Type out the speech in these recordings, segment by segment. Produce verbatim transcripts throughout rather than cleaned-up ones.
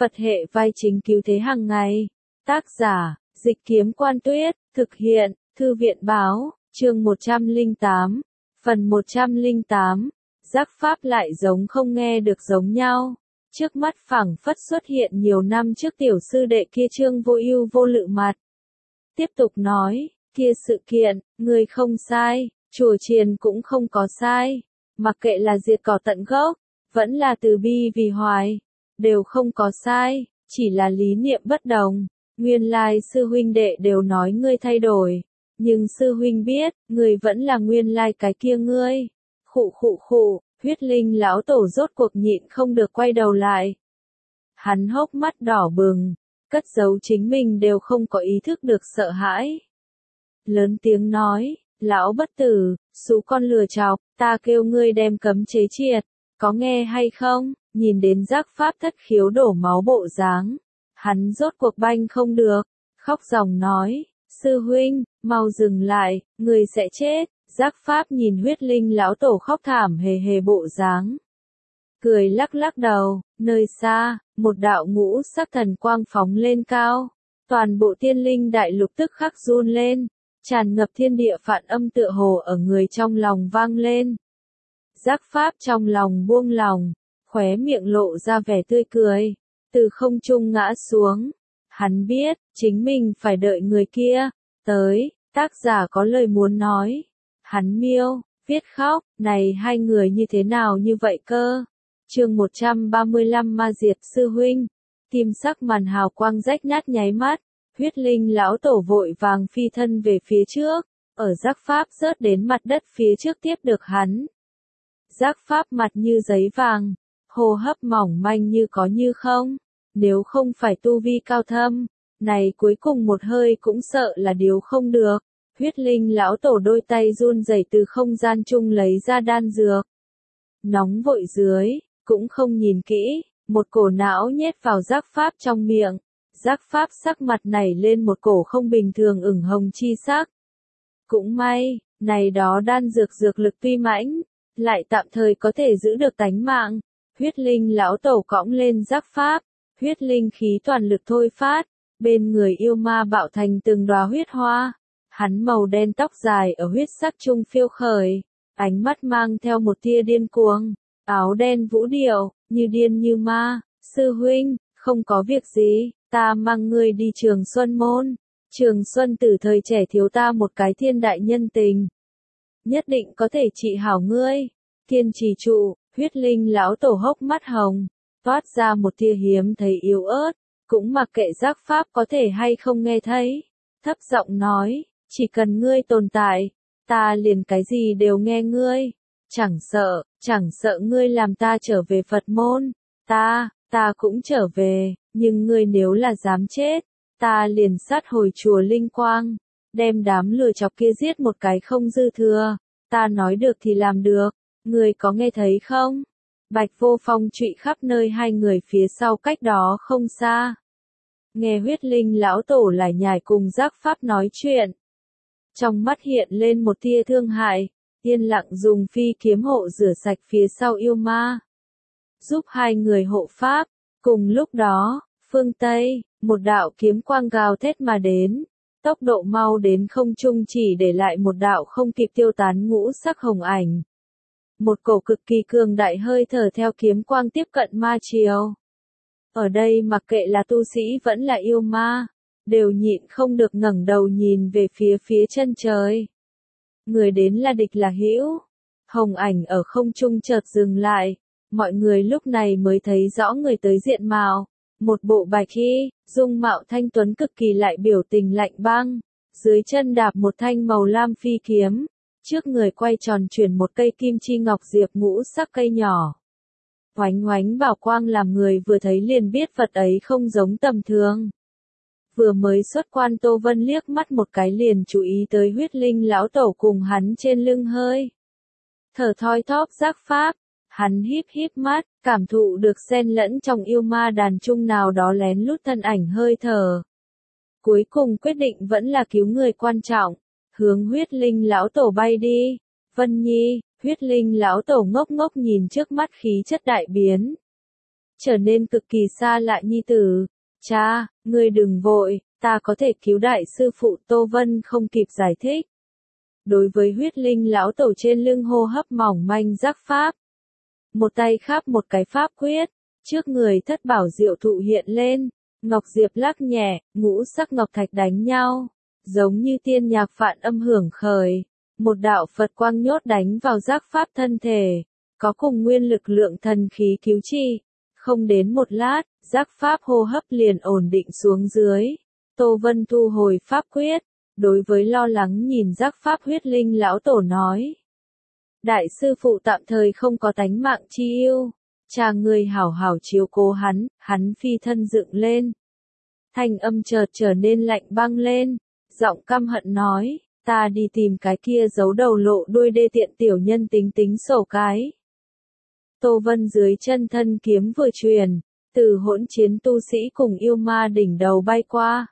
Phật hệ vai chính cứu thế hàng ngày. Tác giả, Dịch Kiếm Quan Tuyết, thực hiện, Thư viện Báo, chương một trăm lẻ tám, phần một trăm lẻ tám, giác pháp lại giống không nghe được giống nhau. Trước mắt phảng phất xuất hiện nhiều năm trước tiểu sư đệ kia Trương Vô Ưu vô lự mặt. Tiếp tục nói, kia sự kiện, người không sai, chùa chiền cũng không có sai, mặc kệ là diệt cỏ tận gốc, vẫn là từ bi vì hoài, đều không có sai, chỉ là lý niệm bất đồng. Nguyên lai sư huynh đệ đều nói ngươi thay đổi, nhưng sư huynh biết, ngươi vẫn là nguyên lai cái kia ngươi. Khụ khụ khụ, huyết linh lão tổ rốt cuộc nhịn không được quay đầu lại. Hắn hốc mắt đỏ bừng, cất giấu chính mình đều không có ý thức được sợ hãi. Lớn tiếng nói, lão bất tử, xú con lừa chọc, ta kêu ngươi đem cấm chế triệt, có nghe hay không? Nhìn đến giác pháp thất khiếu đổ máu bộ dáng, hắn rốt cuộc banh không được, khóc ròng nói, sư huynh, mau dừng lại, người sẽ chết. Giác pháp nhìn huyết linh lão tổ khóc thảm hề hề bộ dáng, cười lắc lắc đầu. Nơi xa, một đạo ngũ sắc thần quang phóng lên cao, toàn bộ tiên linh đại lục tức khắc run lên, tràn ngập thiên địa phản âm tựa hồ ở người trong lòng vang lên. Giác pháp trong lòng buông lòng, khóe miệng lộ ra vẻ tươi cười, từ không trung ngã xuống. Hắn biết, chính mình phải đợi người kia tới. Tác giả có lời muốn nói. Hắn miêu, viết khóc, này hai người như thế nào như vậy cơ? Chương một trăm ba mươi lăm Ma Diệt sư huynh. Kim sắc màn hào quang rách nát nháy mắt, huyết linh lão tổ vội vàng phi thân về phía trước, ở giác pháp rớt đến mặt đất phía trước tiếp được hắn. Giác pháp mặt như giấy vàng, hô hấp mỏng manh như có như không, nếu không phải tu vi cao thâm, này cuối cùng một hơi cũng sợ là điều không được. Huyết linh lão tổ đôi tay run rẩy từ không gian chung lấy ra đan dược. Nóng vội dưới, cũng không nhìn kỹ, một cổ não nhét vào giác pháp trong miệng. Giác pháp sắc mặt nảy lên một cổ không bình thường ửng hồng chi sắc. Cũng may, này đó đan dược dược lực tuy mãnh, lại tạm thời có thể giữ được tánh mạng. Huyết linh lão tổ cõng lên giác pháp, huyết linh khí toàn lực thôi phát, bên người yêu ma bạo thành từng đóa huyết hoa. Hắn màu đen tóc dài ở huyết sắc trung phiêu khởi, ánh mắt mang theo một tia điên cuồng, áo đen vũ điệu, như điên như ma. Sư huynh, không có việc gì, ta mang ngươi đi Trường Xuân môn. Trường Xuân từ thời trẻ thiếu ta một cái thiên đại nhân tình, nhất định có thể trị hảo ngươi. Thiên trì trụ, huyết linh lão tổ hốc mắt hồng, toát ra một tia hiếm thấy yếu ớt, cũng mặc kệ giác pháp có thể hay không nghe thấy, thấp giọng nói. Chỉ cần ngươi tồn tại, ta liền cái gì đều nghe ngươi. Chẳng sợ, chẳng sợ ngươi làm ta trở về Phật môn. Ta, ta cũng trở về, nhưng ngươi nếu là dám chết, ta liền sát hồi chùa Linh Quang, đem đám lừa chọc kia giết một cái không dư thừa. Ta nói được thì làm được, ngươi có nghe thấy không? Bạch Vô Phong trụy khắp nơi hai người phía sau cách đó không xa. Nghe huyết linh lão tổ lải nhải cùng giác pháp nói chuyện. Trong mắt hiện lên một tia thương hại, yên lặng dùng phi kiếm hộ rửa sạch phía sau yêu ma, giúp hai người hộ pháp. Cùng lúc đó, phương Tây, một đạo kiếm quang gào thét mà đến, tốc độ mau đến không trung chỉ để lại một đạo không kịp tiêu tán ngũ sắc hồng ảnh. Một cổ cực kỳ cường đại hơi thở theo kiếm quang tiếp cận ma chiều. Ở đây mặc kệ là tu sĩ vẫn là yêu ma, đều nhịn không được ngẩng đầu nhìn về phía phía chân trời. Người đến là địch là hữu. Hồng ảnh ở không trung chợt dừng lại, mọi người lúc này mới thấy rõ người tới diện mạo. Một bộ bạch y, dung mạo thanh tuấn cực kỳ lại biểu tình lạnh băng, dưới chân đạp một thanh màu lam phi kiếm, trước người quay tròn chuyển một cây kim chi ngọc diệp ngũ sắc cây nhỏ. Oánh oánh bảo quang làm người vừa thấy liền biết vật ấy không giống tầm thường. Vừa mới xuất quan Tô Vân liếc mắt một cái liền chú ý tới huyết linh lão tổ cùng hắn trên lưng hơi thở thoi thóp giác pháp. Hắn híp híp mắt, cảm thụ được xen lẫn trong yêu ma đàn chung nào đó lén lút thân ảnh hơi thở. Cuối cùng quyết định vẫn là cứu người quan trọng, hướng huyết linh lão tổ bay đi. Vân Nhi, huyết linh lão tổ ngốc ngốc nhìn trước mắt khí chất đại biến. trở nên cực kỳ xa lạ nhi tử. Cha, ngươi đừng vội, ta có thể cứu đại sư phụ. Tô Vân không kịp giải thích. Đối với huyết linh lão tổ trên lưng hô hấp mỏng manh giác pháp. Một tay khắp một cái pháp quyết, trước người thất bảo diệu thụ hiện lên, ngọc diệp lắc nhẹ, ngũ sắc ngọc thạch đánh nhau, giống như tiên nhạc phạn âm hưởng khởi, một đạo Phật quang nhốt đánh vào giác pháp thân thể, có cùng nguyên lực lượng thần khí cứu chi. Không đến một lát, giác pháp hô hấp liền ổn định xuống dưới. Tô Vân thu hồi pháp quyết, đối với lo lắng nhìn giác pháp huyết linh lão tổ nói. Đại sư phụ tạm thời không có tánh mạng chi yêu, cha người hảo hảo chiếu cố hắn, hắn phi thân dựng lên. Thanh âm chợt trở nên lạnh băng lên, giọng căm hận nói, ta đi tìm cái kia giấu đầu lộ đuôi đê tiện tiểu nhân tính tính sổ cái. Tô Vân dưới chân thân kiếm vừa truyền, từ hỗn chiến tu sĩ cùng yêu ma đỉnh đầu bay qua.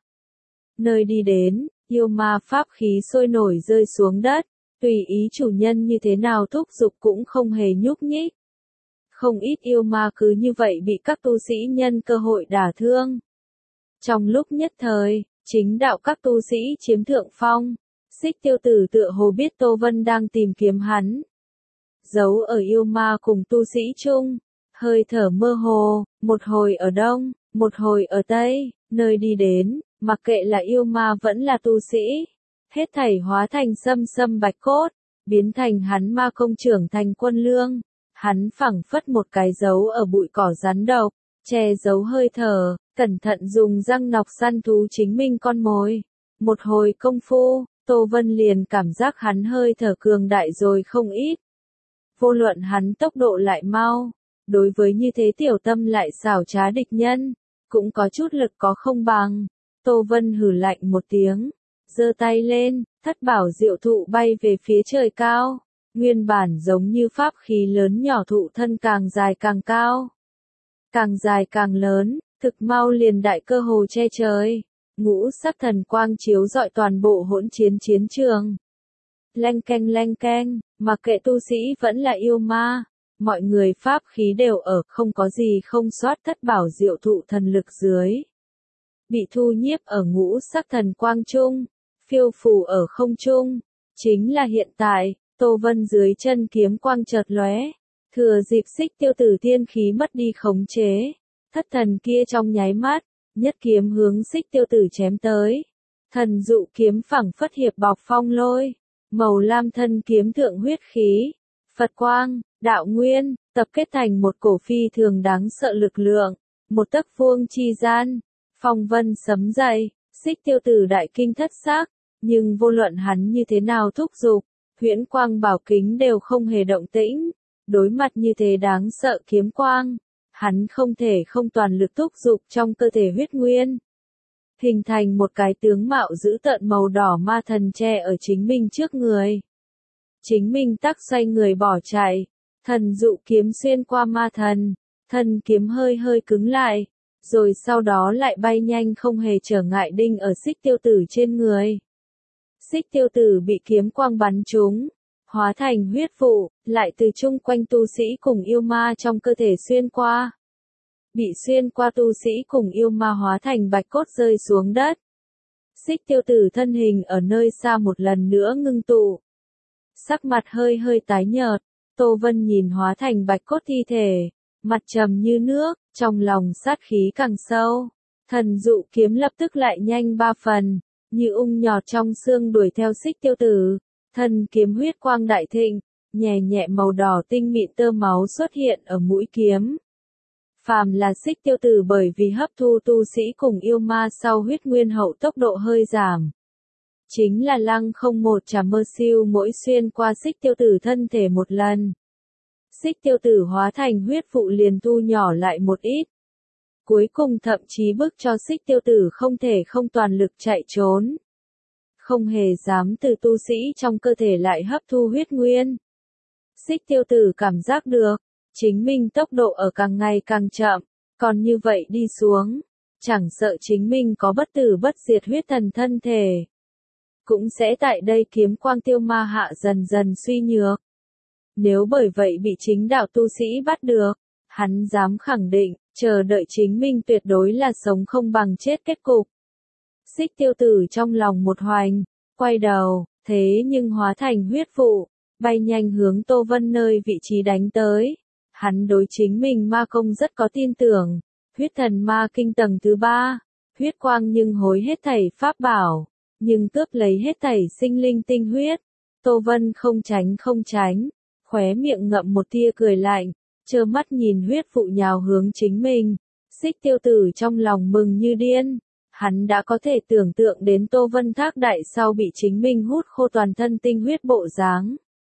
Nơi đi đến, yêu ma pháp khí sôi nổi rơi xuống đất, tùy ý chủ nhân như thế nào thúc giục cũng không hề nhúc nhích. Không ít yêu ma cứ như vậy bị các tu sĩ nhân cơ hội đả thương. Trong lúc nhất thời, chính đạo các tu sĩ chiếm thượng phong, Xích Tiêu Tử tựa hồ biết Tô Vân đang tìm kiếm hắn. Giấu ở yêu ma cùng tu sĩ chung, hơi thở mơ hồ, một hồi ở đông, một hồi ở tây, nơi đi đến, mặc kệ là yêu ma vẫn là tu sĩ, hết thảy hóa thành sâm sâm bạch cốt, biến thành hắn ma công trưởng thành quân lương. Hắn phẳng phất một cái dấu ở bụi cỏ rắn độc, che giấu hơi thở, cẩn thận dùng răng nọc săn thú chính mình con mồi. Một hồi công phu, Tô Vân liền cảm giác hắn hơi thở cường đại rồi không ít. Vô luận hắn tốc độ lại mau, đối với như thế tiểu tâm lại xảo trá địch nhân, cũng có chút lực có không bằng. Tô Vân hừ lạnh một tiếng, giơ tay lên, thất bảo diệu thụ bay về phía trời cao. Nguyên bản giống như pháp khí lớn nhỏ thụ thân càng dài càng cao. Càng dài càng lớn, thực mau liền đại cơ hồ che trời. Ngũ sắc thần quang chiếu rọi toàn bộ hỗn chiến chiến trường. Leng keng leng keng, mặc kệ tu sĩ vẫn là yêu ma, mọi người pháp khí đều ở, không có gì không soát thất bảo diệu thụ thần lực dưới. Bị thu nhiếp ở ngũ sắc thần quang trung, phiêu phù ở không trung, chính là hiện tại. Tô Vân dưới chân kiếm quang chợt lóe, thừa dịp Xích Tiêu Tử tiên khí mất đi khống chế, thất thần kia trong nháy mắt, nhất kiếm hướng Xích Tiêu Tử chém tới. Thần dụ kiếm phẳng phất hiệp bọc phong lôi, màu lam thân kiếm thượng huyết khí, Phật quang, đạo nguyên, tập kết thành một cổ phi thường đáng sợ lực lượng, một tấc vuông chi gian, phong vân sấm dậy, Xích Tiêu Tử đại kinh thất xác, nhưng vô luận hắn như thế nào thúc giục, huyễn quang bảo kính đều không hề động tĩnh, đối mặt như thế đáng sợ kiếm quang, hắn không thể không toàn lực thúc giục trong cơ thể huyết nguyên. Hình thành một cái tướng mạo dữ tợn màu đỏ ma thần che ở chính mình trước người. Chính mình tắc xoay người bỏ chạy, thần dụ kiếm xuyên qua ma thần, thần kiếm hơi hơi cứng lại, rồi sau đó lại bay nhanh không hề trở ngại đinh ở Xích Tiêu Tử trên người. Xích Tiêu Tử bị kiếm quang bắn trúng, hóa thành huyết vụ, lại từ chung quanh tu sĩ cùng yêu ma trong cơ thể xuyên qua. Bị xuyên qua tu sĩ cùng yêu ma hóa thành bạch cốt rơi xuống đất. Xích Tiêu Tử thân hình ở nơi xa một lần nữa ngưng tụ. Sắc mặt hơi hơi tái nhợt, Tô Vân nhìn hóa thành bạch cốt thi thể, mặt trầm như nước, trong lòng sát khí càng sâu. Thần dụ kiếm lập tức lại nhanh ba phần, như ung nhọt trong xương đuổi theo Xích Tiêu Tử. Thần kiếm huyết quang đại thịnh, nhẹ nhẹ màu đỏ tinh mịn tơ máu xuất hiện ở mũi kiếm. Phàm là Xích Tiêu Tử bởi vì hấp thu tu sĩ cùng yêu ma sau huyết nguyên hậu tốc độ hơi giảm. Chính là lăng không một chà mơ siêu mỗi xuyên qua Xích Tiêu Tử thân thể một lần. Xích Tiêu Tử hóa thành huyết vụ liền thu nhỏ lại một ít. Cuối cùng thậm chí bức cho Xích Tiêu Tử không thể không toàn lực chạy trốn. Không hề dám từ tu sĩ trong cơ thể lại hấp thu huyết nguyên. Xích Tiêu Tử cảm giác được, chính mình tốc độ ở càng ngày càng chậm, còn như vậy đi xuống, chẳng sợ chính mình có bất tử bất diệt huyết thần thân thể. Cũng sẽ tại đây kiếm quang tiêu ma hạ dần dần suy nhược. Nếu bởi vậy bị chính đạo tu sĩ bắt được, hắn dám khẳng định, chờ đợi chính mình tuyệt đối là sống không bằng chết kết cục. Xích Tiêu Tử trong lòng một hoành, quay đầu, thế nhưng hóa thành huyết vụ, bay nhanh hướng Tô Vân nơi vị trí đánh tới. Hắn đối chính mình ma công rất có tin tưởng, huyết thần ma kinh tầng thứ ba, huyết quang nhưng hối hết thảy pháp bảo, nhưng cướp lấy hết thảy sinh linh tinh huyết. Tô Vân không tránh không tránh, khóe miệng ngậm một tia cười lạnh, trơ mắt nhìn huyết vụ nhào hướng chính mình. Xích Tiêu Tử trong lòng mừng như điên, hắn đã có thể tưởng tượng đến Tô Vân thác đại sau bị chính mình hút khô toàn thân tinh huyết bộ dáng.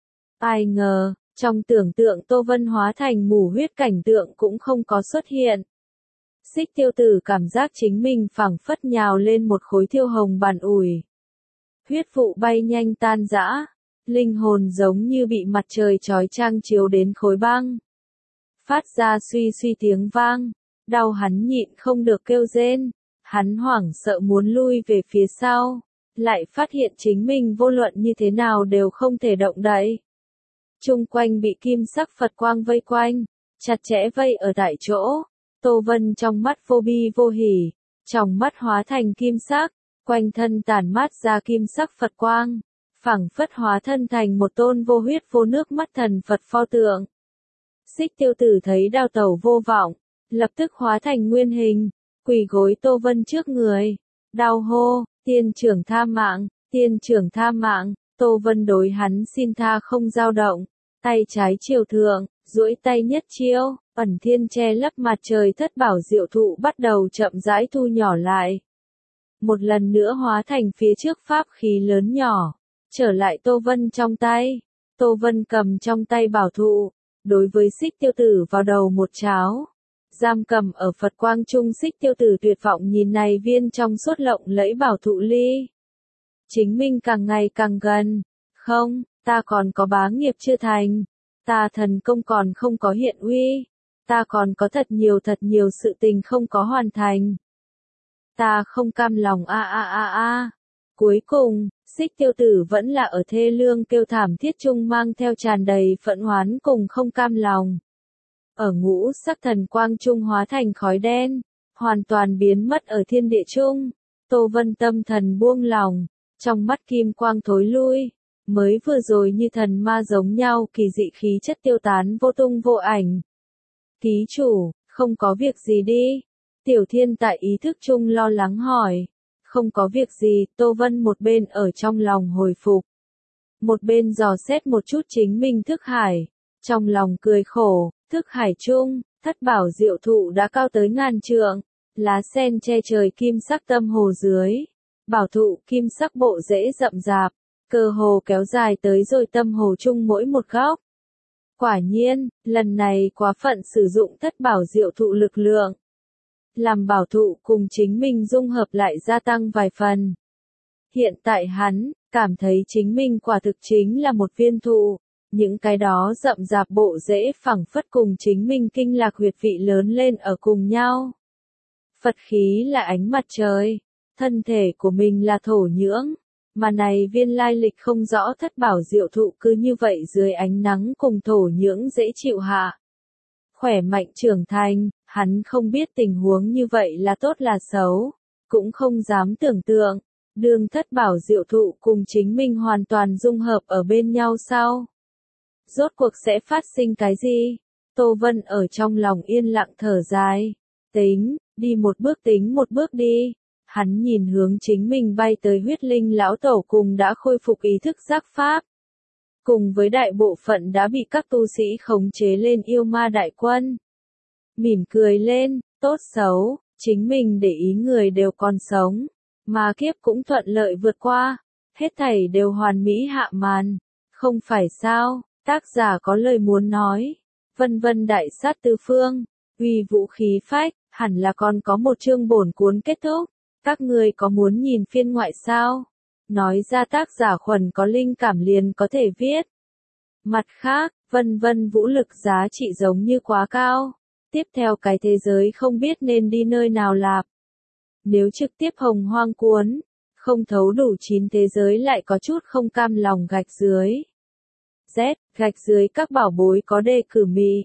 Ai ngờ, trong tưởng tượng Tô Vân hóa thành mù huyết cảnh tượng cũng không có xuất hiện. Xích Tiêu Tử cảm giác chính mình phảng phất nhào lên một khối thiêu hồng bàn ủi. Huyết vụ bay nhanh tan rã, linh hồn giống như bị mặt trời chói chang chiếu đến khối băng. Phát ra suy suy tiếng vang, đau hắn nhịn không được kêu rên, hắn hoảng sợ muốn lui về phía sau, lại phát hiện chính mình vô luận như thế nào đều không thể động đậy. Chung quanh bị kim sắc Phật quang vây quanh, chặt chẽ vây ở tại chỗ. Tô Vân trong mắt vô bi vô hỉ, trong mắt hóa thành kim sắc, quanh thân tản mát ra kim sắc Phật quang, phảng phất hóa thân thành một tôn vô huyết vô nước mắt thần Phật pho tượng. Xích Tiêu Tử thấy đao tẩu vô vọng, lập tức hóa thành nguyên hình, quỳ gối Tô Vân trước người, đau hô, tiên trưởng tha mạng, tiên trưởng tha mạng. Tô Vân đối hắn xin tha không dao động, tay trái chiều thượng, duỗi tay nhất chiêu, ẩn thiên che lấp mặt trời thất bảo diệu thụ bắt đầu chậm rãi thu nhỏ lại. Một lần nữa hóa thành phía trước pháp khí lớn nhỏ, trở lại Tô Vân trong tay. Tô Vân cầm trong tay bảo thụ, đối với Xích Tiêu Tử vào đầu một cháo. Giam cầm ở Phật quang trung Xích Tiêu Tử tuyệt vọng nhìn này viên trong suốt lộng lẫy bảo thụ ly. Chính mình càng ngày càng gần, không, ta còn có bá nghiệp chưa thành, ta thần công còn không có hiện uy, ta còn có thật nhiều thật nhiều sự tình không có hoàn thành. Ta không cam lòng a a a a. Cuối cùng, Xích Tiêu Tử vẫn là ở thê lương kêu thảm thiết chung mang theo tràn đầy phẫn hoán cùng không cam lòng. Ở ngũ sắc thần quang trung hóa thành khói đen, hoàn toàn biến mất ở thiên địa trung. Tô Vân tâm thần buông lòng, trong mắt kim quang thối lui, mới vừa rồi như thần ma giống nhau kỳ dị khí chất tiêu tán vô tung vô ảnh. Ký chủ, không có việc gì đi. Tiểu Thiên tại ý thức chung lo lắng hỏi. Không có việc gì, Tô Vân một bên ở trong lòng hồi phục. Một bên dò xét một chút chính mình thức hải. Trong lòng cười khổ, thức hải chung, thất bảo diệu thụ đã cao tới ngàn trượng. Lá sen che trời kim sắc tâm hồ dưới. Bảo thụ kim sắc bộ rễ rậm rạp, cơ hồ kéo dài tới rồi tâm hồ chung mỗi một góc. Quả nhiên, lần này quá phận sử dụng thất bảo diệu thụ lực lượng. Làm bảo thụ cùng chính mình dung hợp lại gia tăng vài phần. Hiện tại hắn, cảm thấy chính mình quả thực chính là một viên thụ, những cái đó rậm rạp bộ rễ phẳng phất cùng chính mình kinh lạc huyệt vị lớn lên ở cùng nhau. Phật khí là ánh mặt trời, thân thể của mình là thổ nhưỡng, mà này viên lai lịch không rõ thất bảo diệu thụ cứ như vậy dưới ánh nắng cùng thổ nhưỡng dễ chịu hạ. Khỏe mạnh trưởng thành, hắn không biết tình huống như vậy là tốt là xấu, cũng không dám tưởng tượng, đương thất bảo diệu thụ cùng chính mình hoàn toàn dung hợp ở bên nhau sau. Rốt cuộc sẽ phát sinh cái gì? Tô Vân ở trong lòng yên lặng thở dài, tính, đi một bước tính một bước đi. Hắn nhìn hướng chính mình bay tới huyết linh lão tổ cùng đã khôi phục ý thức giác pháp. Cùng với đại bộ phận đã bị các tu sĩ khống chế lên yêu ma đại quân. Mỉm cười lên, tốt xấu, chính mình để ý người đều còn sống. Mà kiếp cũng thuận lợi vượt qua, hết thảy đều hoàn mỹ hạ màn. Không phải sao, tác giả có lời muốn nói. Vân vân đại sát tứ phương, uy vũ khí phách, hẳn là còn có một chương bổn cuốn kết thúc. Các người có muốn nhìn phiên ngoại sao? Nói ra tác giả Khuẩn có linh cảm liền có thể viết. Mặt khác, vân vân vũ lực giá trị giống như quá cao. Tiếp theo cái thế giới không biết nên đi nơi nào lạp. Nếu trực tiếp hồng hoang cuốn, không thấu đủ chín thế giới lại có chút không cam lòng gạch dưới. Z, gạch dưới các bảo bối có đề cử mị.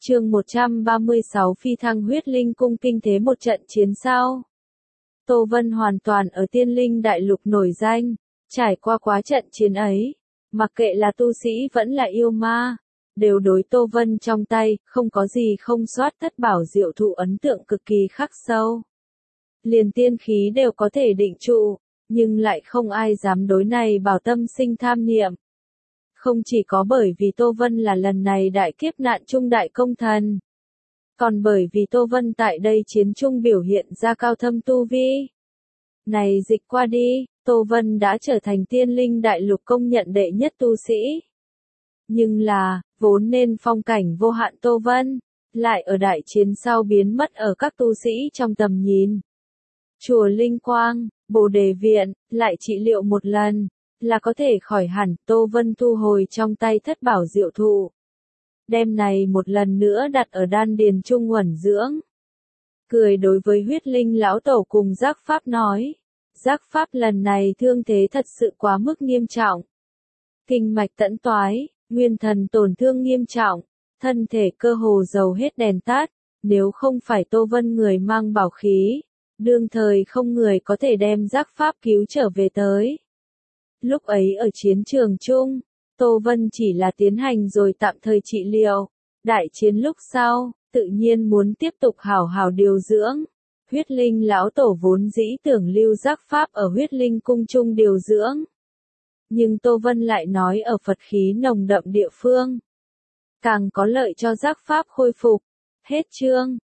Chương một trăm ba mươi sáu Phi thăng huyết linh cung kinh thế một trận chiến sau. Tô Vân hoàn toàn ở tiên linh đại lục nổi danh, trải qua quá trận chiến ấy, mặc kệ là tu sĩ vẫn là yêu ma, đều đối Tô Vân trong tay, không có gì không soát thất bảo diệu thụ ấn tượng cực kỳ khắc sâu. Liền tiên khí đều có thể định trụ, nhưng lại không ai dám đối này bảo tâm sinh tham niệm. Không chỉ có bởi vì Tô Vân là lần này đại kiếp nạn trung đại công thần, còn bởi vì Tô Vân tại đây chiến trung biểu hiện ra cao thâm tu vi. Này dịch qua đi, Tô Vân đã trở thành tiên linh đại lục công nhận đệ nhất tu sĩ. Nhưng là, vốn nên phong cảnh vô hạn Tô Vân, lại ở đại chiến sau biến mất ở các tu sĩ trong tầm nhìn. Chùa Linh Quang, Bồ Đề Viện, lại trị liệu một lần, là có thể khỏi hẳn. Tô Vân thu hồi trong tay thất bảo diệu thụ. Đem này một lần nữa đặt ở đan điền trung uẩn dưỡng. Cười đối với huyết linh lão tổ cùng giác pháp nói. Giác pháp lần này thương thế thật sự quá mức nghiêm trọng. Kinh mạch tẫn toái, nguyên thần tổn thương nghiêm trọng, thân thể cơ hồ dầu hết đèn tắt, nếu không phải Tô Vân người mang bảo khí, đương thời không người có thể đem giác pháp cứu trở về tới. Lúc ấy ở chiến trường chung, Tô Vân chỉ là tiến hành rồi tạm thời trị liệu, đại chiến lúc sau, tự nhiên muốn tiếp tục hảo hảo điều dưỡng. Huyết linh lão tổ vốn dĩ tưởng lưu giác pháp ở huyết linh cung chung điều dưỡng. Nhưng Tô Vân lại nói ở Phật khí nồng đậm địa phương, càng có lợi cho giác pháp khôi phục. Hết chương.